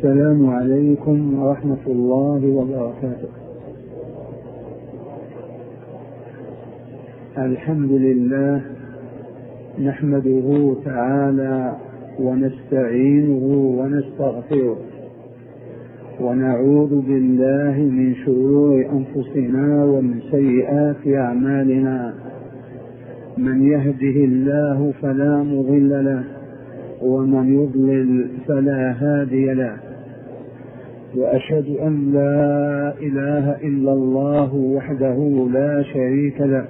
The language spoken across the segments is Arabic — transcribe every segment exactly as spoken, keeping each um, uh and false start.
السلام عليكم ورحمة الله وبركاته. الحمد لله نحمده تعالى ونستعينه ونستغفره ونعوذ بالله من شرور أنفسنا ومن سيئات أعمالنا. من يهده الله فلا مضل له ومن يضلل فلا هادي له، وأشهد أن لا إله إلا الله وحده لا شريك له،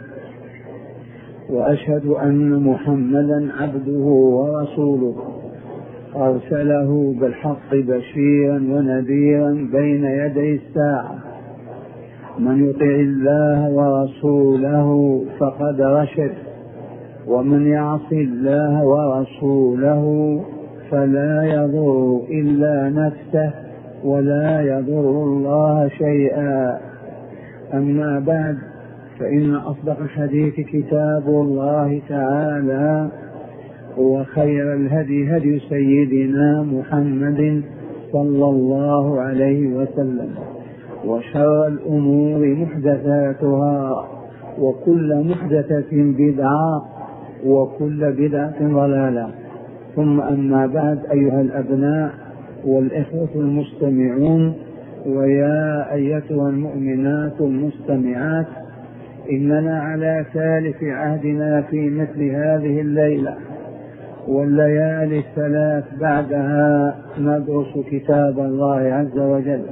وأشهد أن محمدا عبده ورسوله أرسله بالحق بشيرا ونذيرا بين يدي الساعة. من يطع الله ورسوله فقد رشد، ومن يعص الله ورسوله فلا يضر إلا نفسه ولا يضر الله شيئا. أما بعد، فإن أصدق الحديث كتاب الله تعالى، وخير الهدي هدي سيدنا محمد صلى الله عليه وسلم، وشر الأمور محدثاتها، وكل محدثة بدعة، وكل بدعة ضلالة. ثم أما بعد، أيها الأبناء والإخوة المستمعون، ويا أيتها المؤمنات المستمعات، إننا على ثالث عهدنا في مثل هذه الليلة والليالي الثلاث بعدها ندرس كتاب الله عز وجل،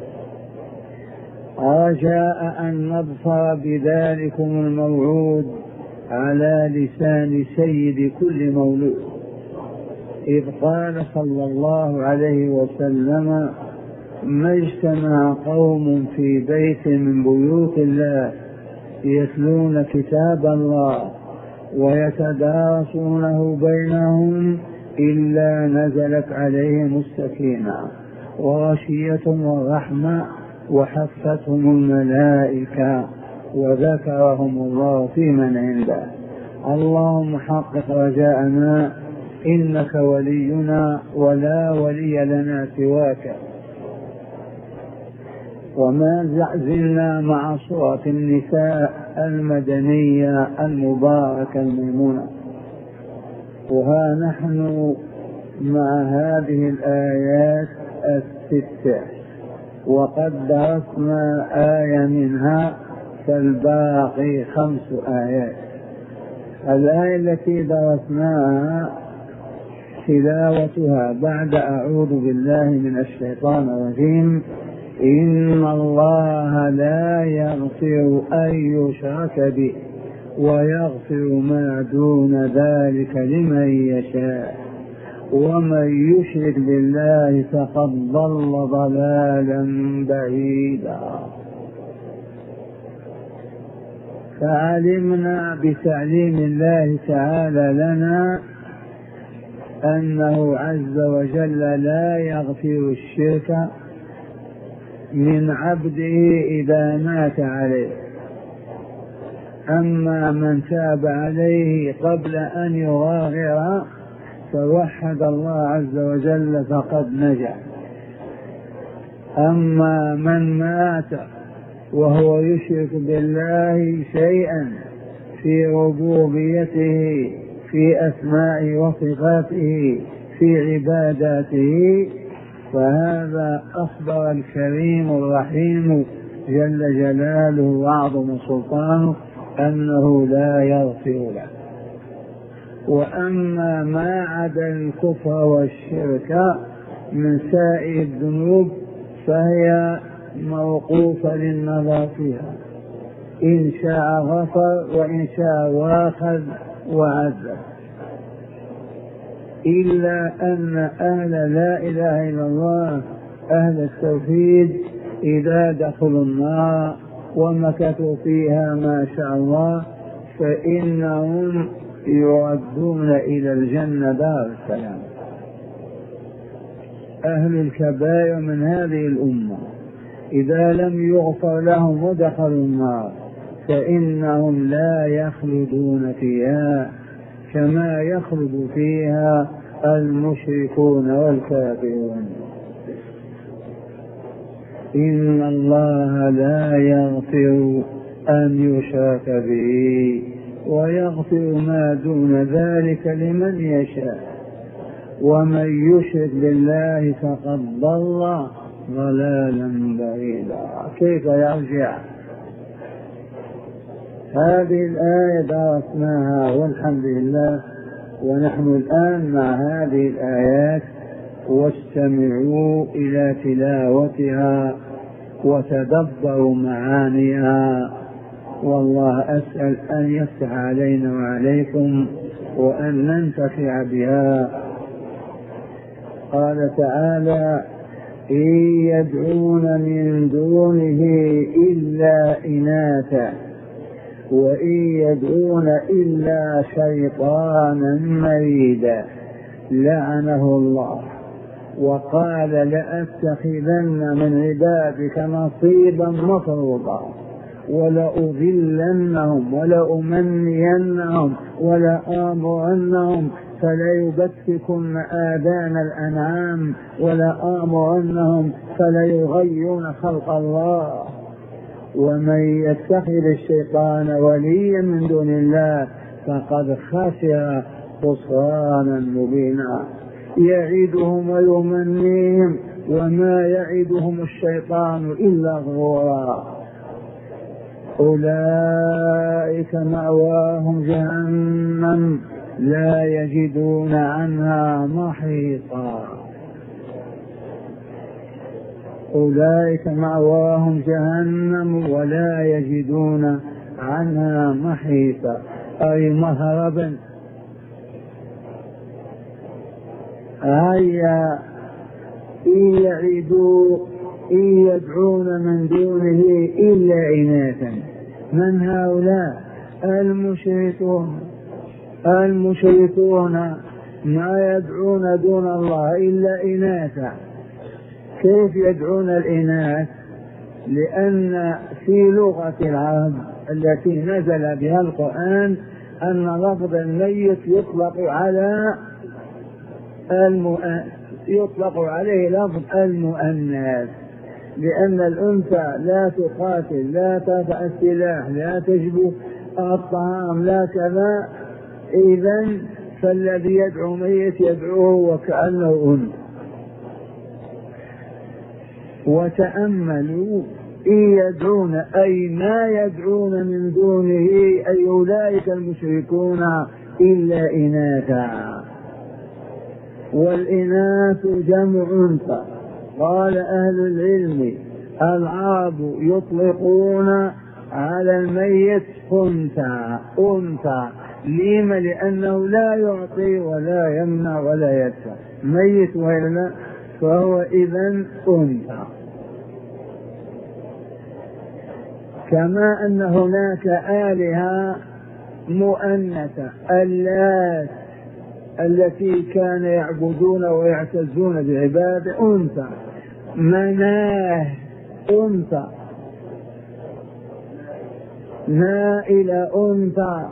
رجاء أن نظفر بذلكم الموعود على لسان سيد كل مولود، إذ قال صلى الله عليه وسلم: ما اجتمع قوم في بيت من بيوت الله يتلون كتاب الله ويتدارسونه بينهم إلا نزلت عليهم السكينة وغشيتهم الرحمة وحفتهم الملائكة وذكرهم الله في من عنده. اللهم حقق رجاءنا، إنك ولينا ولا ولي لنا سواك. وما زلنا مع سورة النساء المدنية المباركة الميمونة، وها نحن مع هذه الآيات الستة، وقد درسنا آية منها، فالباقي خمس آيات. الآية التي درسناها تلاوتها بعد أعوذ بالله من الشيطان الرجيم: إن الله لا يغفر أن يشرك به ويغفر ما دون ذلك لمن يشاء ومن يشرك بالله فقد ضل ضلالا بعيدا. فعلمنا بتعليم الله تعالى لنا أنه عز وجل لا يغفر الشرك من عبده إذا مات عليه، أما من تاب عليه قبل أن يغادر فوحد الله عز وجل فقد نجا. أما من مات وهو يشرك بالله شيئا في ربوبيته، في أسمائه وصفاته، في عباداته، فهذا أخبر الكريم الرحيم جل جلاله وأعظم سلطانه أنه لا يغفر له. وأما ما عدا الكفر والشرك من سائر الذنوب فهي موقوفة للنظر فيها، إن شاء غفر وإن شاء واخذ وعذب، إلا أن أهل لا إله إلا الله أهل التوحيد إذا دخلوا النار ومكثوا فيها ما شاء الله فإنهم يردون إلى الجنة دار السلام. أهل الكبائر من هذه الأمة إذا لم يغفر لهم ودخلوا النار فإنهم لا يخلدون فيها كما يخلد فيها المشركون والكافرون. إن الله لا يغفر أن يشرك به ويغفر ما دون ذلك لمن يشاء، ومن يشرك بالله فقد ضل ضلالا بعيدا. كيف يرجع؟ هذه الآية درسناها والحمد لله، ونحن الآن مع هذه الآيات، واستمعوا إلى تلاوتها وتدبروا معانيها، والله أسأل أن يفتح علينا وعليكم وأن ننتفع بها. قال تعالى: إن يدعون من دونه إلا إناثا وإن يدعون إلا شيطانا مريدا لعنه الله وقال: لأتخذن من عبادك نصيبا مفروضا ولأضلنهم ولأمنينهم ولآمرنهم فليبتكن آذان الأنعام ولآمرنهم فليغيرن خلق الله. ومن يتخذ الشيطان وليا من دون الله فقد خسر خسرانا مبينا. يعدهم ويمنيهم وما يعدهم الشيطان إلا غرورا. أولئك مأواهم جهنم لا يجدون عنها محيصا. أولئك مأواهم جهنم ولا يجدون عنها محيصا، أي مهربا. هيا إن يعيدوا إن يدعون من دونه إلا إناثا. من هؤلاء؟ المشركون. المشركون ما يدعون دون الله إلا إناثا. كيف يدعون الإناث؟ لأن في لغة العرب التي نزل بها القرآن أن لفظ الميت يطلق على المؤنث، يطلق عليه لفظ المؤنث، لأن الأنثى لا تقاتل، لا ترفع السلاح، لا تجب الطعام، لا كذا. إذن فالذي يدعو ميت يدعوه وكأنه أنثى. وتأملوا: إن يدعون أي ما يدعون من دونه أي أولئك المشركون إلا إناثا. والإناث جمع أنثى. قال أهل العلم: العرب يطلقون على الميت أنثى أنثى لما؟ لأنه لا يعطي ولا يمنع ولا يدفع، ميت ولا، فهو إذن أنثى. كما أن هناك آلهة مؤنثة، اللات التي كان يعبدون ويعتزون بعباده أنثى، مناه أنثى، نائلة أنثى،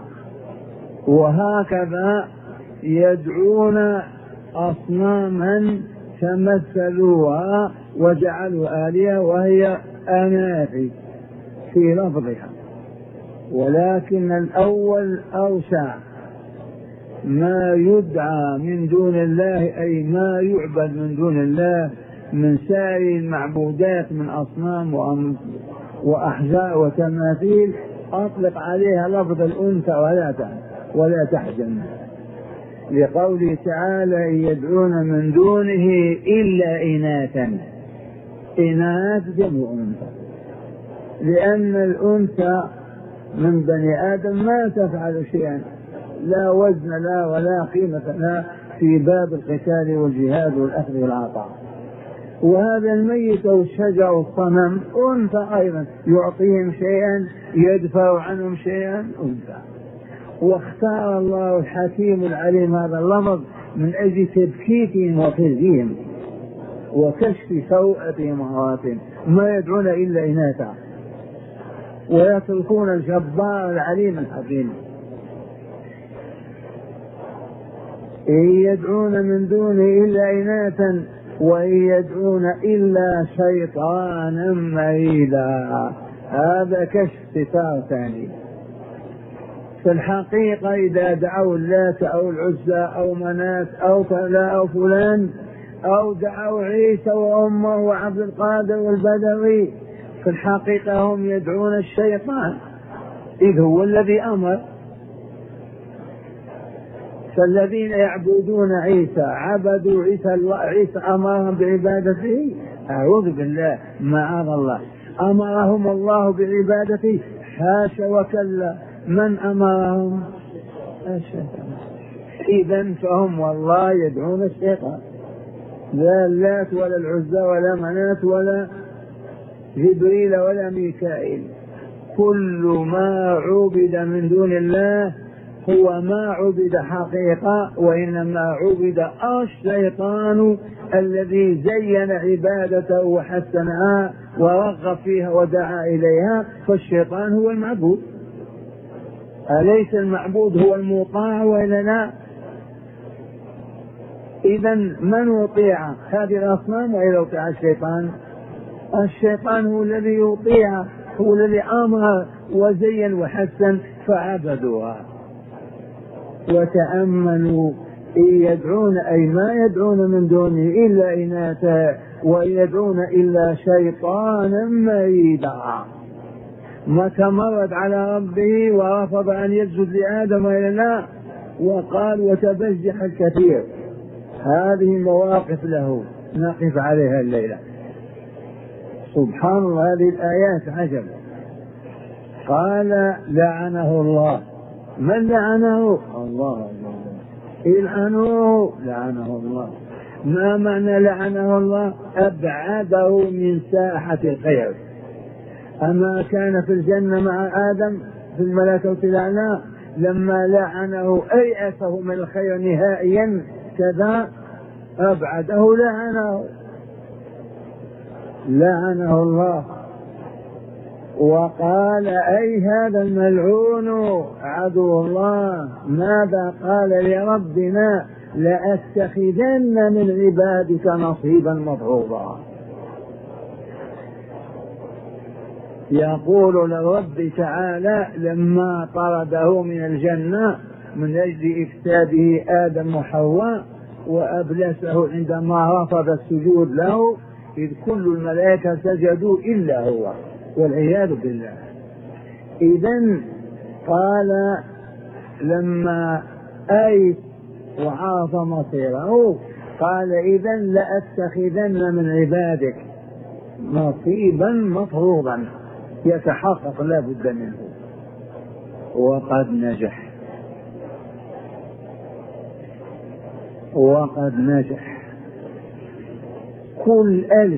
وهكذا يدعون أصناما تمثلوها وجعلوا آلهة وهي أناثي في لفظها. ولكن الأول أوسع، ما يدعى من دون الله أي ما يعبد من دون الله من سائر المعبودات من أصنام وأحجار وتماثيل أطلق عليها لفظ الأنثى ولا ولا تحزن، لقوله تعالى: يدعون من دونه إلا إناثا. إناث جمع أنثى، لأن الأنثى من بني آدم ما تفعل شيئا، لا وزن لا ولا قيمة لا في باب القتال والجهاد والأخذ والعطاء. وهذا الميت أو الشجر والصنم أنثى أيضا، يعطيهم شيئا يدفع عنهم شيئا، أنثى. واختار الله الحكيم العليم هذا اللفظ من أجل تبكيتهم وخزيهم وكشف سوءتهم وعوراتهم، ما يدعون إلا إناثا ويتركون الجبار العليم الحكيم. إن يدعون من دونه إلا إناثا وإن يدعون إلا شيطانا مريدا. هذا كشف ستار ثاني. في الحقيقة إذا دعوا اللات أو العزى أو منات أو فلا أو فلان أو دعوا عيسى وأمه وعبد القادر والبدوي، في الحقيقة هم يدعون الشيطان، إذ هو الذي أمر. فالذين يعبدون عيسى عبدوا عيسى، الله عيسى أمرهم بعبادته؟ أعوذ بالله، معاذ الله. أمرهم الله بعبادته؟ حاشا وكلا. من أمرهم؟ الشيطان. إذن فهم والله يدعون الشيطان، لا اللات ولا العزى ولا منات ولا جبريل ولا ميكائيل. كل ما عبد من دون الله هو ما عبد حقيقة، وإنما عبد الشيطان الذي زين عبادته وحسنها ورغب فيها ودعا إليها. فالشيطان هو المعبود، أليس المعبود هو المطاع وإلا لا؟ إذن من يطيع هذه الأصنام وإذا يطيع الشيطان؟ الشيطان هو الذي يطيع، هو الذي أمر وزين وحسن فعبدوها. وتأملوا، إن يدعون أي ما يدعون من دونه إلا إناثا وإن يدعون إلا شيطانا مريدا. ما تمرد على ربه ورفض أن يسجد لآدم إلا لا، وقال وتبجح الكثير. هذه مواقف له نقف عليها الليلة. سبحان الله، هذه الآيات عجب. قال لعنه الله. من لعنه؟ الله. العنوه لعنه الله. ما معنى لعنه الله؟ أبعده من ساحة الخير. أما كان في الجنة مع آدم في الملائكة الأعلى لما لعنه أيأسه من الخير نهائيا، كذا أبعده لعنه لعنه الله. وقال أي هذا الملعون عدو الله ماذا قال لربنا؟ لأتخذن من عبادك نصيبا مفروضا. يقول للرب تعالى لما طرده من الجنة من أجل إفساده آدم وحواء وأبلسه عندما رفض السجود له، إذ كل الملائكة سجدوا إلا هو والعياذ بالله. إذن قال لما أي وعرف مصيره قال إذن لأتخذن من عبادك نصيبا مفروضا يتحقق لا بد منه. وقد نجح وقد نجح. كل ألف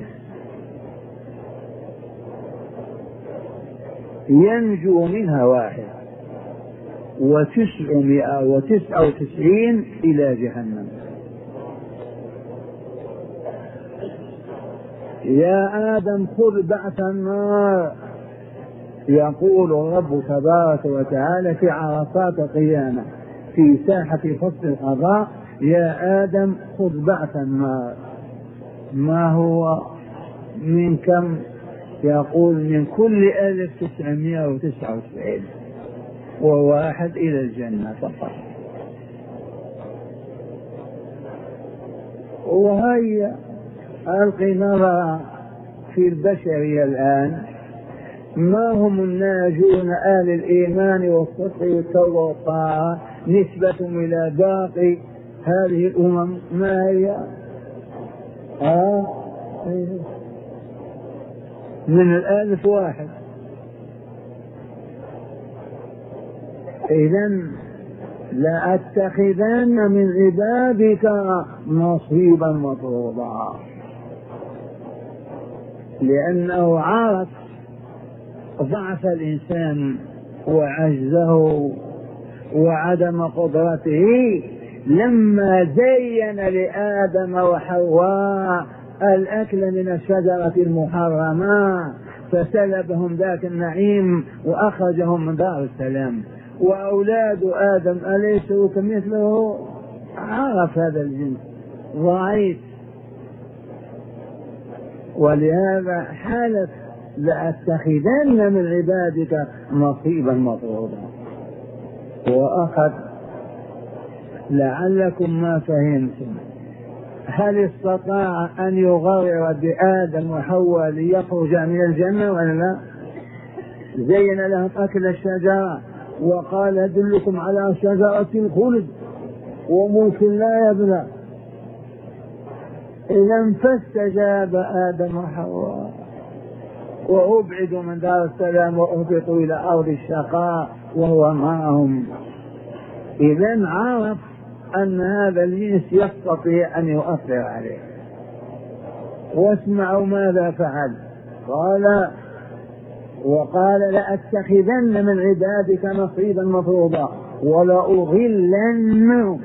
ينجو منها واحد، وتسعمائة وتسعة وتسعين إلى جهنم. يا آدم خذ بعث النار. يقول الرب تبارك وتعالى في عرصات القيامة في ساحة فصل القضاء: يا آدم خذ بعث النار. ما هو من كم؟ يقول من كل ألف تسعمائة وتسعة وتسعين وواحد إلى الجنة فقط. وهي ألقي نظرة في البشرية الآن، ما هم الناجون آل الإيمان والصدق والتوبة والطاعة نسبة إلى باقي هذه الأمم ما هي؟ آه من الألف واحد. إذن لأتخذن من عبادك نصيبا مفروضا، لأنه عرف ضعف الإنسان وعجزه وعدم قدرته لما زين لآدم وحواء الأكل من الشجرة المحرمة فسلبهم ذاك النعيم وأخرجهم من دار السلام. وأولاد آدم أليسوا كمثله؟ عرف هذا الجنس ضعيف ولهذا حالت لأتخذن من عبادك نصيبا مفروضا. وأخذ لعلكم ما فهمتم، هل استطاع أن يغرر بآدم وحواء ليخرج من الجنة ولا لا؟ زين لهم أكل الشجرة وقال أدلكم على شجرة الخلد وملك لا يبلى. إذا فاستجاب آدم وحواء وأبعدوا من دار السلام وأهبطوا إلى أرض الشقاء وهو معهم. إذا عرف أن هذا الجنس يستطيع أن يؤثر عليه. واسمعوا ماذا فعل، قال وقال لأتخذن من عبادك نصيبا مفروضا ولأضلنهم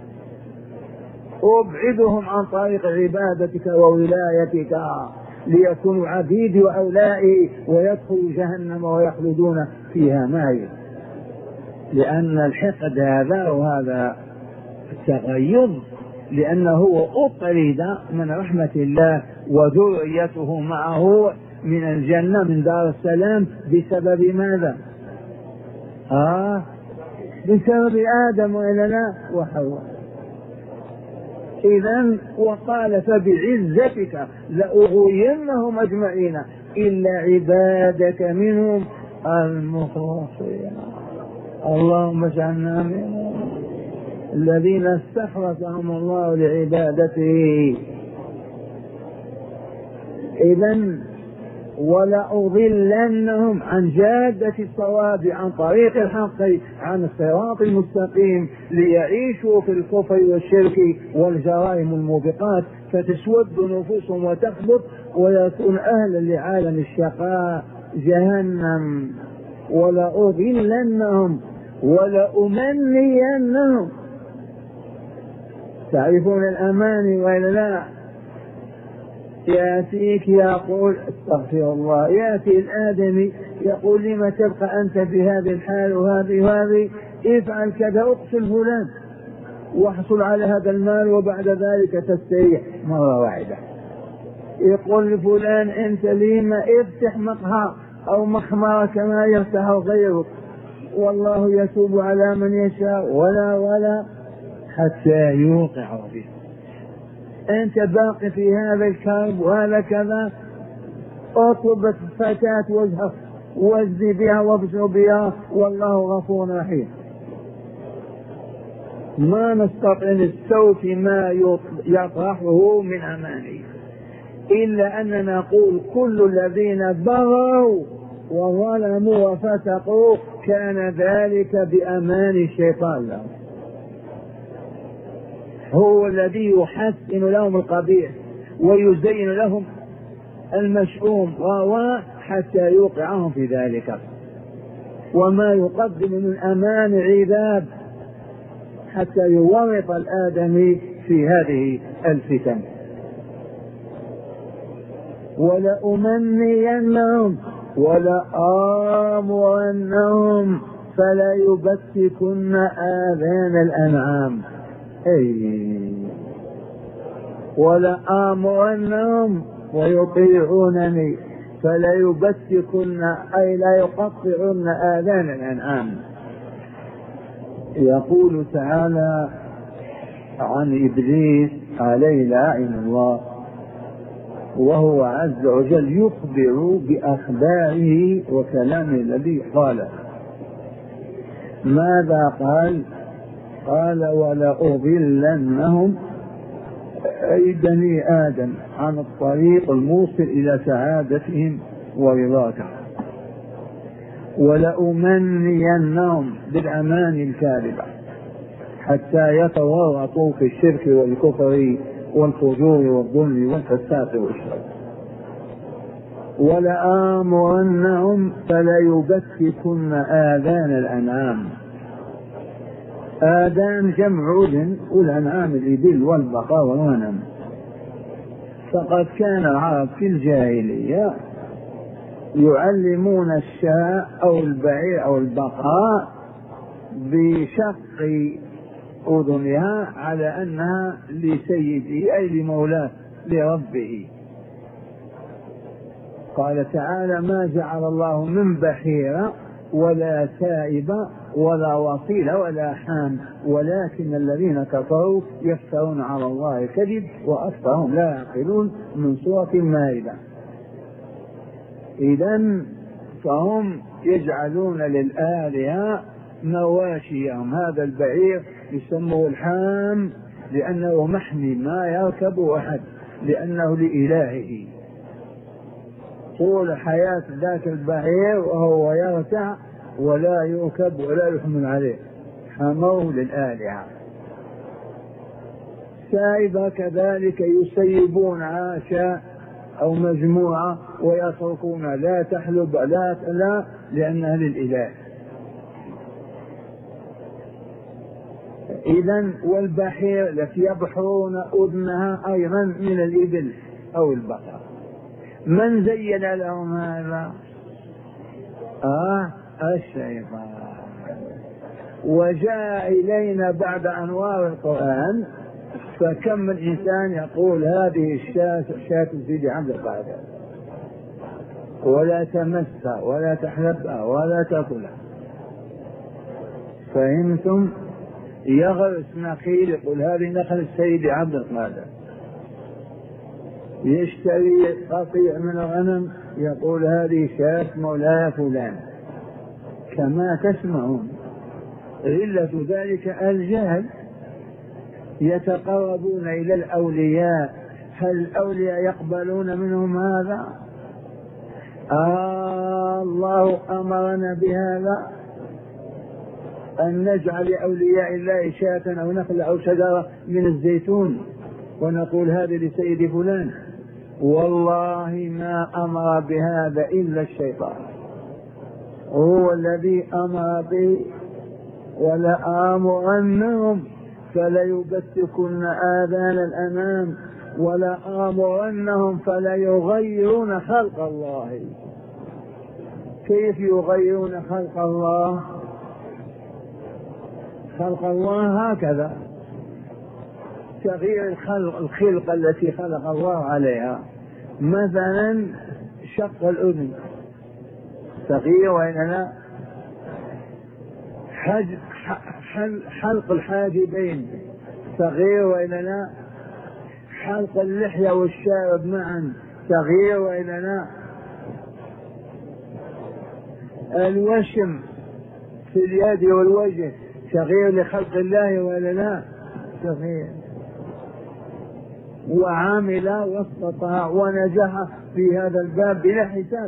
أبعدهم عن طريق عبادتك وولايتك ليكونوا عبيدي وأولائي ويدخلوا جهنم ويخلدون فيها معي. لأن الحقد هذا وهذا التغيظ لأنه أطرد من رحمة الله وذريته معه من الجنة من دار السلام بسبب ماذا؟ آه بسبب آدم وإلا لا وحواء. إذن وقال فبعزتك لأغوينهم أجمعين إلا عبادك منهم المخلصين. اللهم اجعلنا منهم الذين استخلصهم الله لعبادته. إذن ولأضلنهم عن جادة الصواب عن طريق الحق عن الصراط المستقيم ليعيشوا في الكفر والشرك والجرائم الموبقات فتسود نفوسهم وتخبط ويكون أهلا لعالم الشقاء جهنم. ولأضلنهم ولأمنينهم. تعرفون الأماني وإلا لا؟ يأتيك يقول استغفر الله، يأتي الآدمي يقول لما تبقى أنت بهذه الحال وهذه وهذه، افعل كذا اقتل فلان واحصل على هذا المال وبعد ذلك تستريح مرة واحدة. يقول لفلان أنت لما افتح مقهى أو مخمرة كما يفتح غيرك والله يتوب على من يشاء ولا ولا حتى يوقع به. أنت باقي في هذا الكرب وهذا كذا، اطلب فتاة وجهك وازدي بها وابشر بها والله غفور رحيم. ما نستطيع نستوفي ما يطرحه من أماني إلا أننا نقول كل الذين بغوا وظلموا وفسقوا كان ذلك بأمان الشيطان لهم، هو الذي يحسن لهم القبيح ويزين لهم المشؤوم حتى يوقعهم في ذلك. وما يقدم من أمان عذاب حتى يورط الآدمي في هذه الفتن. ولأمنينهم ولآمرنهم فلا يبتكن آذان الأنعام. أي ولآمرنهم ويطيعونني فلا يبتكن أي لا يقطعن آذان الأنعام. يقول تعالى عن إبليس عليه لعنة الله وهو عز وجل يخبر بأخباره وكلامه الذي قال. ماذا قال؟ قال ولأضلنهم أي بني آدم عن الطريق الموصل إلى سعادتهم ورضاك، ولأمنينهم بالأمان الكاذبة حتى يتورطوا في الشرك والكفر والفجور والظلم والفساد والشر. ولآمرنهم فلا يبتكن آذان الأنعام. آذان جمع أذن والأنعام الإبل والبقر والغنم. فقد كان العرب في الجاهلية يعلمون الشاة أو البعير أو البقرة بشق أذنها على أنها لسيده أي لمولاه لربه. قال تعالى ما جعل الله من بحيرة ولا سائبة ولا وصيلة ولا حام ولكن الذين كفروا يفترون على الله الكذب وأكثرهم لا يعقلون من سورة المائدة. إذن فهم يجعلون للآلهة مواشيهم. هذا البعير يسموه الحام لأنه محمي ما يركب أحد لأنه لإلهه طول حياة ذاك البعير وهو يرتع ولا يركب ولا يحمل عليه، حموه للآلهة. سائبة كذلك يسيبون عاشا أو مجموعة ويتركون لا تحلب لا لا لأنها للإله. إذن والبحير التي يبحرون أذنها أيضا من الإبل أو البقر. من زين لهم هذا؟ آه الشيطان. وجاء إلينا بعد أنوار القرآن فكم من إنسان يقول هذه الشاة شاة سيدي عبد القادر ولا تمسها ولا تحلبها ولا تأكلها. فهمتم؟ يغرس نخيل يقول هذه نخل السيد عبد القادر، يشتري قطيع من الغنم يقول هذه شاة مولاي فلان. كما تسمعون علة ذلك الجهل. يتقربون إلى الأولياء، هل الأولياء يقبلون منهم هذا؟ آه الله أمرنا بهذا أن نجعل لأولياء الله شاة أو نخل أو شجرة من الزيتون ونقول هذا لسيد فلان. والله ما أمر بهذا إلا الشيطان، هو الذي أمر به. ولآمرنهم فليبتكن آذان الأنام ولآمرنهم فليغيرون خلق الله. كيف يغيرون خلق الله؟ خلق الله هكذا تغيير الخلق الخلقة التي خلق الله عليها. مثلا شق الأذن تغيير، وإننا حلق الحاجبين تغيير، وإننا حلق اللحية والشارب معا تغيير، وإننا الوشم في اليد والوجه تغيير لخلق الله وإننا تغيير. وعامل واستطاع ونجح في هذا الباب بلا حساب.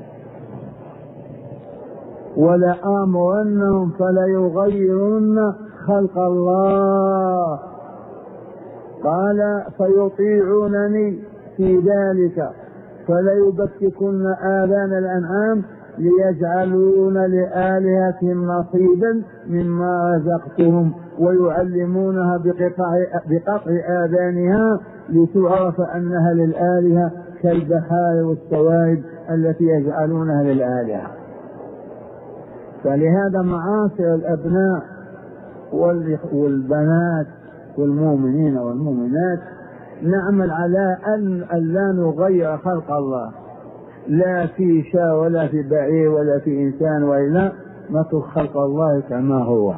ولآمرنهم فليغيرن خلق الله. قال فيطيعونني في ذلك فليبتكن آذان الأنعام ليجعلون لآلهتهم نصيبا مما رزقتهم ويعلمونها بقطع, بقطع آذانها لتعرف أنها للآلهة كالبحار والسوائب التي يجعلونها للآلهة. فلهذا معاصر الأبناء والبنات والمؤمنين والمؤمنات نعمل على أن لا نغير خلق الله، لا في شاة ولا في بعير ولا في إنسان، وإلا نترك خلق الله كما هو.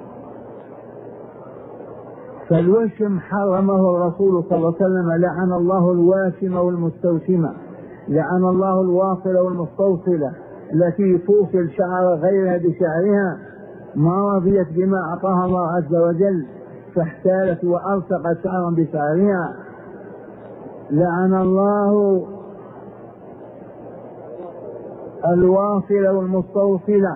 فالوشم حرمه الرسول صلى الله عليه وسلم. لعن الله الواشم والمستوشمة، لعن الله الواصلة والمستوصلة التي توصل شعر غيرها بشعرها، ما رضيت بما أعطاها الله عز وجل فاحتالت وألصقت شعرا بشعرها. لعن الله الواصلة والمستوصلة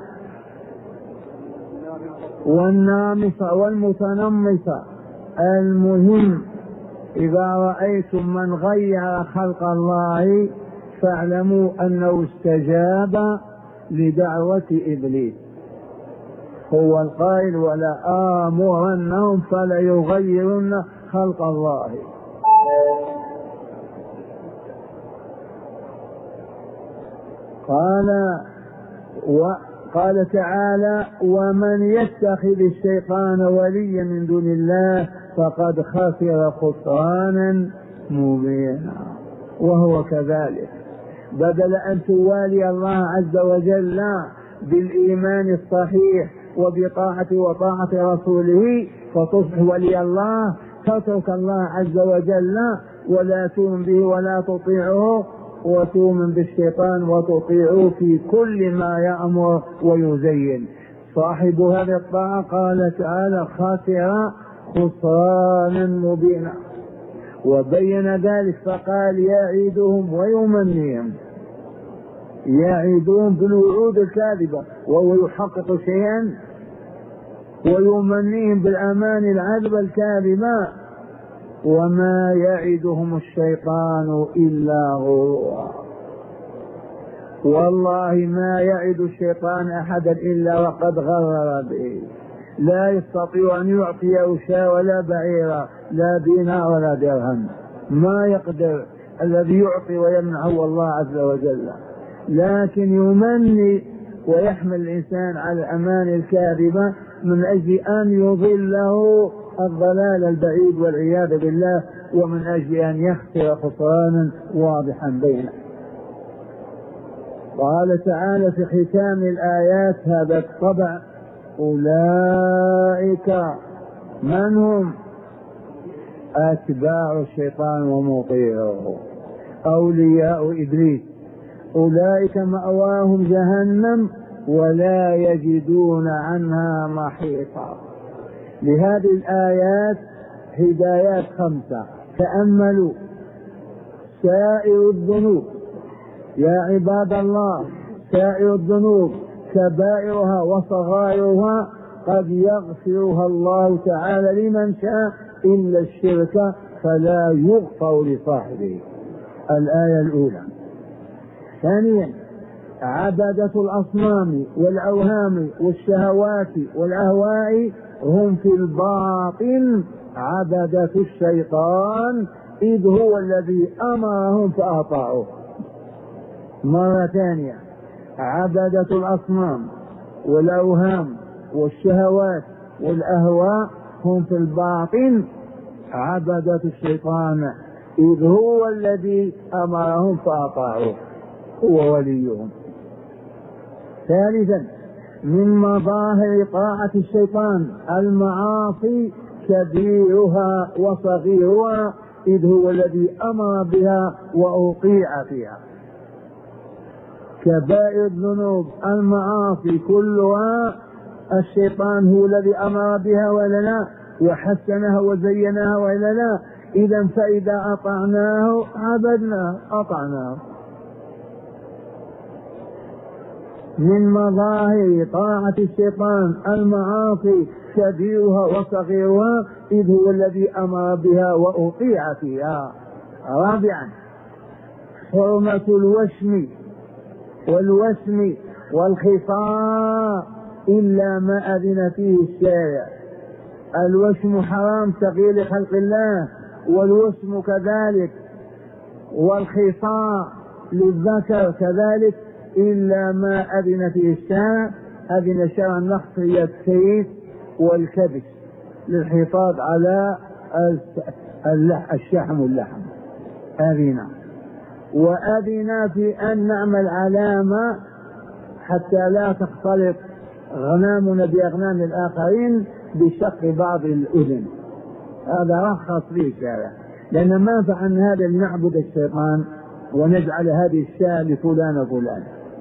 والنامصة والمتنمصة. المهم إذا رأيتم من غير خلق الله فاعلموا أنه استجاب لدعوة إبليس. هو القائل ولا آمرنهم فليغيرن خلق الله. قال وقال تعالى ومن يتخذ الشيطان وليا من دون الله فقد خسر خسرانا مبينا. وهو كذلك، بدل أن توالي الله عز وجل بالإيمان الصحيح وبطاعة وطاعة رسوله فتصبح ولي الله، تترك الله عز وجل ولا تؤمن به ولا تطيعه، وتؤمن بالشيطان وتطيعه في كل ما يأمر ويزين. صاحب هذه الطاعة قال تعالى خاسر خسرانا مبينا، وبين ذلك فقال يعيدهم ويمنيهم، يعيدهم بالوعود الكاذبة وهو يحقق شيئا، ويمنيهم بالأمان العذبة الكاذبة، وما يعدهم الشيطان إلا غرورا. والله ما يعد الشيطان أحدا إلا وقد غرر به، لا يستطيع أن يعطي شاة ولا بعيرا، لا دينار ولا درهم، ما يقدر. الذي يعطي ويمنع هو الله عز وجل، لكن يمني ويحمل الإنسان على الأمان الكاذبة من أجل أن يضله الضلال البعيد والعياذ بالله، ومن أجل أن يخسر خسرانا واضحا بينه. قال تعالى في ختام الآيات هذا الطبع أولئك من هم؟ أتباع الشيطان ومطيعه، أولياء إبليس، أولئك مأواهم جهنم ولا يجدون عنها محيطا. لهذه الآيات هدايات خمسة، تأملوا. سائر الذنوب يا عباد الله، سائر الذنوب كبائرها وصغائرها قد يغفرها الله تعالى لمن شاء إلا الشرك فلا يغفر لصاحبه. الآية الأولى. ثانيا عبدة الأصنام والأوهام والشهوات والأهواء هم في الباطن عبدة الشيطان، إذ هو الذي أمرهم فأطاعوه. مرة ثانية عبدة الأصنام والأوهام والشهوات والأهواء هم في الباطن عبدة الشيطان، إذ هو الذي أمرهم فأطاعوه، هو وليهم. ثالثا من مظاهر طاعة الشيطان المعاصي كبيرها وصغيرها، إذ هو الذي أمر بها وأطيع فيها. كبائر الذنوب المعاصي كلها الشيطان هو الذي أمر بها ولا لا، وحسنها وزينها ولا لا. إذا فإذا أطعناه عبدناه أطعناه. من مظاهر طاعة الشيطان المعاصي كبيرها وصغيرها، إذ هو الذي أمر بها وأطيع فيها. رابعا حرمة الوشم والوسم والخصاء إلا ما أذن فيه الشارع. الوشم حرام تغيير خلق الله، والوسم كذلك، والخصاء للذكر كذلك إلا ما أذن فيه الشارع. أذن الشارع النقص هي السيف والكبش للحفاظ على الشحم واللحم، أذن. وأذن في أن نعمل علامة حتى لا تختلط غنامنا بأغنام الآخرين بشق بعض الأذن، هذا رخص فيه الشارع، لأن ما فعل هذا لنعبد الشيطان ونجعل هذه الشاة لفلان وفلان.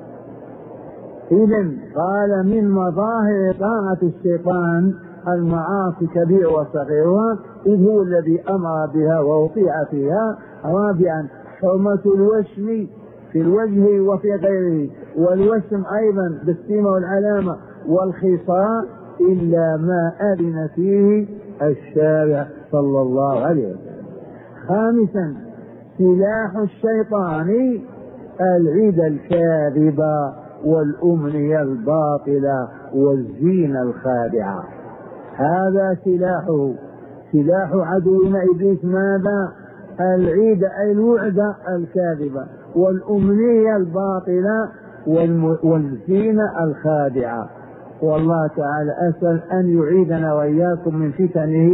إذن قال من مظاهر طاعة الشيطان المعاصي كبير وصغيرها، إذ هو الذي أمر بها وأطيع فيها. رابعا حرمة الوشم في الوجه وفي غيره، والوشم أيضا بالسيمة والعلامة، والخصاء إلا ما أذن فيه الشارع صلى الله عليه وسلم. خامسا سلاح الشيطان العيد الكاذبة والأمنية الباطلة والزينة الخادعة. هذا سلاحه، سلاح عدونا إبليس. ماذا؟ العيد أي الوعد الكاذبة، والأمنية الباطلة والزينة الخادعة. والله تعالى أسأل أن يعيدنا وإياكم من فتنه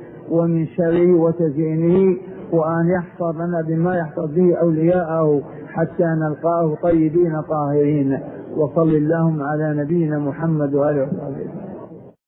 ومن شره وتزيينه، وأن يحفظنا بما يحفظ به أولياءه حتى نلقاه طيبين طاهرين. وصل اللهم على نبينا محمد وآله وصحبه.